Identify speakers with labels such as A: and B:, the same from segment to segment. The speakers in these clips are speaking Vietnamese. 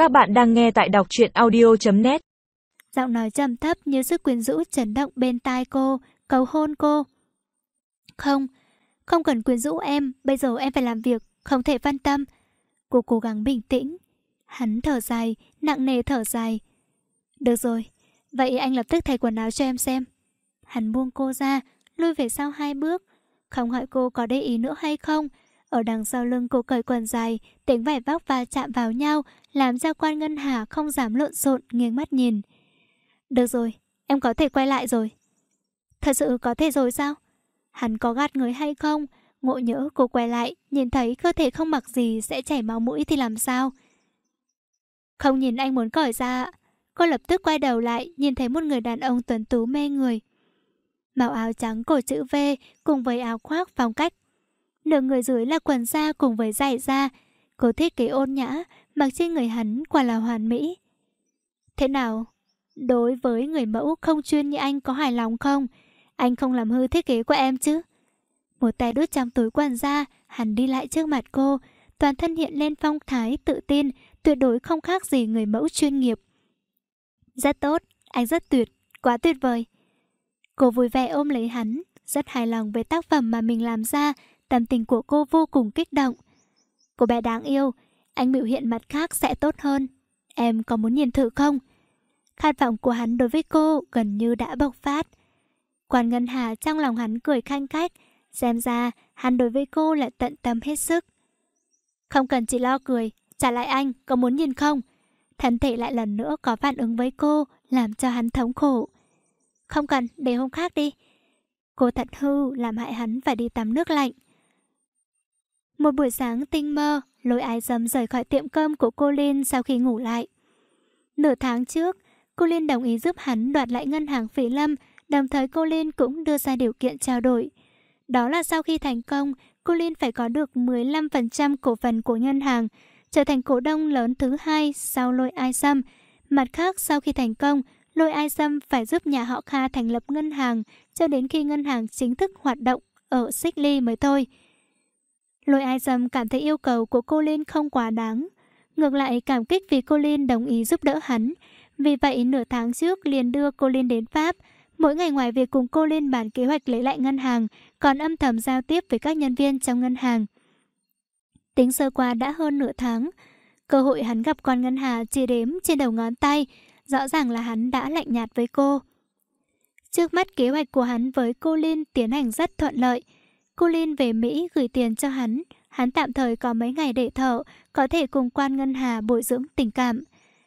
A: Các bạn đang nghe tại đọc truyện audio.net.
B: Giọng nói trầm thấp như sức quyến rũ chấn động bên tai cô, cầu hôn cô. Không cần quyến rũ em, bây giờ em phải làm việc, không thể phân tâm. Cô cố gắng bình tĩnh. Hắn thở dài, nặng nề thở dài. Được rồi, vậy anh lập tức thay quần áo cho em xem. Hắn buông cô ra, lui về sau 2 bước. Không hỏi cô có để ý nữa hay không. Ở đằng sau lưng cô cởi quần dài, tiếng vải vóc va chạm vào nhau, làm cho Quan Ngân Hà không dám lộn xộn, nghiêng mắt nhìn. Được rồi, em có thể quay lại rồi. Thật sự có thể rồi sao? Hắn có gạt người hay không? Ngộ nhỡ cô quay lại, nhìn thấy cơ thể không mặc gì sẽ chảy máu mũi thì làm sao? Không nhìn anh muốn cởi ra. Cô lập tức quay đầu lại, nhìn thấy một người đàn ông tuấn tú mê người. Màu áo trắng cổ chữ V cùng với áo khoác phong cách. Nửa người dưới là quần da cùng với giày da. Cô thiết kế ôn nhã, mặc trên người hắn quả là hoàn mỹ. Thế nào? Đối với người mẫu không chuyên như anh có hài lòng không? Anh không làm hư thiết kế của em chứ? Một tay đút trong túi quần da, hắn đi lại trước mặt cô, toàn thân hiện lên phong thái tự tin, tuyệt đối không khác gì người mẫu chuyên nghiệp. Rất tốt, anh rất tuyệt, quá tuyệt vời. Cô vui vẻ ôm lấy hắn, rất hài lòng với tác phẩm mà mình làm ra, tâm tình của cô vô cùng kích động. Cô bé đáng yêu, anh biểu hiện mặt khác sẽ tốt hơn. Em có muốn nhìn thử không? Khát vọng của hắn đối với cô gần như đã bộc phát. Quan Ngân Hà trong lòng hắn cười khanh khách, xem ra hắn đối với cô là tận tâm hết sức. Không cần chỉ lo cười, trả lại anh, có muốn nhìn không? Thân thể lại lần nữa có phản ứng với cô, làm cho hắn thống khổ. Không cần, để hôm khác đi. Cô thật hư, làm hại hắn phải đi tắm nước lạnh. Một buổi sáng tinh mơ, Lôi Ái Dâm rời khỏi tiệm cơm của cô Linh sau khi ngủ lại. Nửa tháng trước, cô Linh đồng ý giúp hắn đoạt lại ngân hàng Phỉ Lâm, đồng thời cô Linh cũng đưa ra điều kiện trao đổi. Đó là sau khi thành công, cô Linh phải có được 15% cổ phần của ngân hàng, trở thành cổ đông lớn thứ 2 sau Lôi Ái Dâm. Mặt khác, sau khi thành công, Lôi Ái Dâm phải giúp nhà họ Kha thành lập ngân hàng cho đến khi ngân hàng chính thức hoạt động ở Xích Ly mới thôi. Lôi Ái Dâm cảm thấy yêu cầu của cô Linh không quá đáng, ngược lại cảm kích vì cô Linh đồng ý giúp đỡ hắn. Vì vậy nửa tháng trước liền đưa cô Linh đến Pháp. Mỗi ngày ngoài việc cùng cô Linh bàn kế hoạch lấy lại ngân hàng, còn âm thầm giao tiếp với các nhân viên trong ngân hàng. Tính sơ qua đã hơn nửa tháng, cơ hội hắn gặp Quan Ngân Hà chỉ đếm trên đầu ngón tay. Rõ ràng là hắn đã lạnh nhạt với cô. Trước mắt kế hoạch của hắn với cô Linh tiến hành rất thuận lợi. Cô Linh về Mỹ gửi tiền cho hắn, hắn tạm thời có mấy ngày để thở, có thể cùng Quan Ngân Hà bồi dưỡng tình cảm.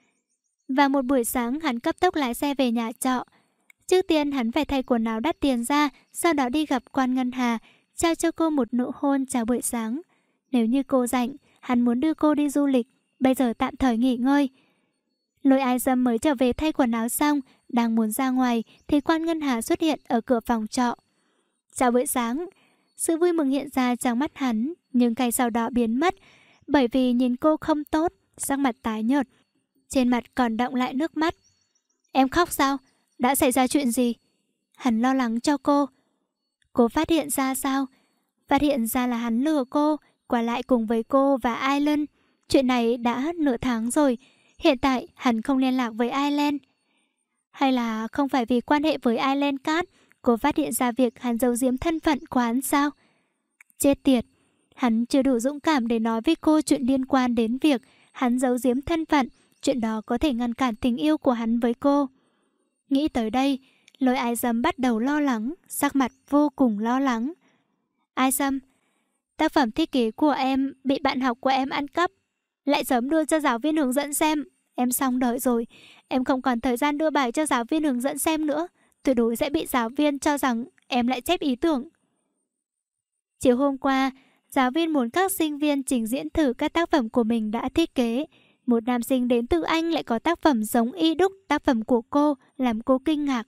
B: Và một buổi sáng hắn cấp tốc lái xe về nhà trọ. Trước tiên hắn phải thay quần áo đắt tiền ra, sau đó đi gặp Quan Ngân Hà, trao cho cô một nụ hôn chào buổi sáng. Nếu như cô rảnh, hắn muốn đưa cô đi du lịch, bây giờ tạm thời nghỉ ngơi. Lôi Ái Dâm mới trở về thay quần áo xong, đang muốn ra ngoài thì Quan Ngân Hà xuất hiện ở cửa phòng trọ. Chào buổi sáng. Sự vui mừng hiện ra trong mắt hắn, nhưng ngay sau đó biến mất, bởi vì nhìn cô không tốt, sắc mặt tái nhợt, trên mặt còn đọng lại nước mắt. Em khóc sao? Đã xảy ra chuyện gì? Hắn lo lắng cho cô. Cô phát hiện ra sao? Phát hiện ra là hắn lừa cô, qua lại cùng với cô và Ireland. Chuyện này đã nửa tháng rồi. Hiện tại hắn không liên lạc với Ireland. Hay là không phải vì quan hệ với Ireland Cát, cô phát hiện ra việc hắn giấu giếm thân phận của hắn sao? Chết tiệt, hắn chưa đủ dũng cảm để nói với cô chuyện liên quan đến việc hắn giấu giếm thân phận. Chuyện đó có thể ngăn cản tình yêu của hắn với cô. Nghĩ tới đây, Lôi Ái Dâm bắt đầu lo lắng, sắc mặt vô cùng lo lắng. Ái Dâm, tác phẩm thiết kế của em bị bạn học của em ăn cắp, lại sớm đưa cho giáo viên hướng dẫn xem. Em xong đời rồi, em không còn thời gian đưa bài cho giáo viên hướng dẫn xem nữa. Tuyệt đối sẽ bị giáo viên cho rằng em lại chép ý tưởng. Chiều hôm qua, giáo viên muốn các sinh viên trình diễn thử các tác phẩm của mình đã thiết kế. Một nam sinh đến từ Anh lại có tác phẩm giống y đúc tác phẩm của cô, làm cô kinh ngạc.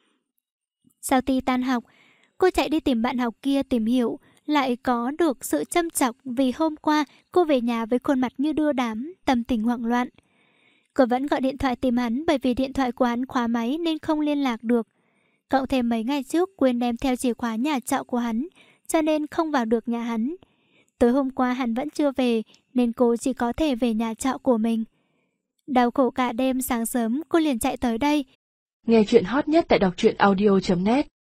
B: Sau khi tan học, cô chạy đi tìm bạn học kia tìm hiểu, lại có được sự châm chọc vì hôm qua cô về nhà với khuôn mặt như đưa đám, tâm tình hoảng loạn. Cô vẫn gọi điện thoại tìm hắn bởi vì điện thoại của hắn khóa máy nên không liên lạc được. Cộng thêm mấy ngày trước quên đem theo chìa khóa nhà trọ của hắn, cho nên không vào được nhà hắn. Tối hôm qua hắn vẫn chưa về nên cô chỉ có thể về nhà trọ của mình. Đau khổ cả đêm, sáng sớm cô liền chạy tới đây.
C: Nghe chuyện hot nhất tại đọc truyện audio.net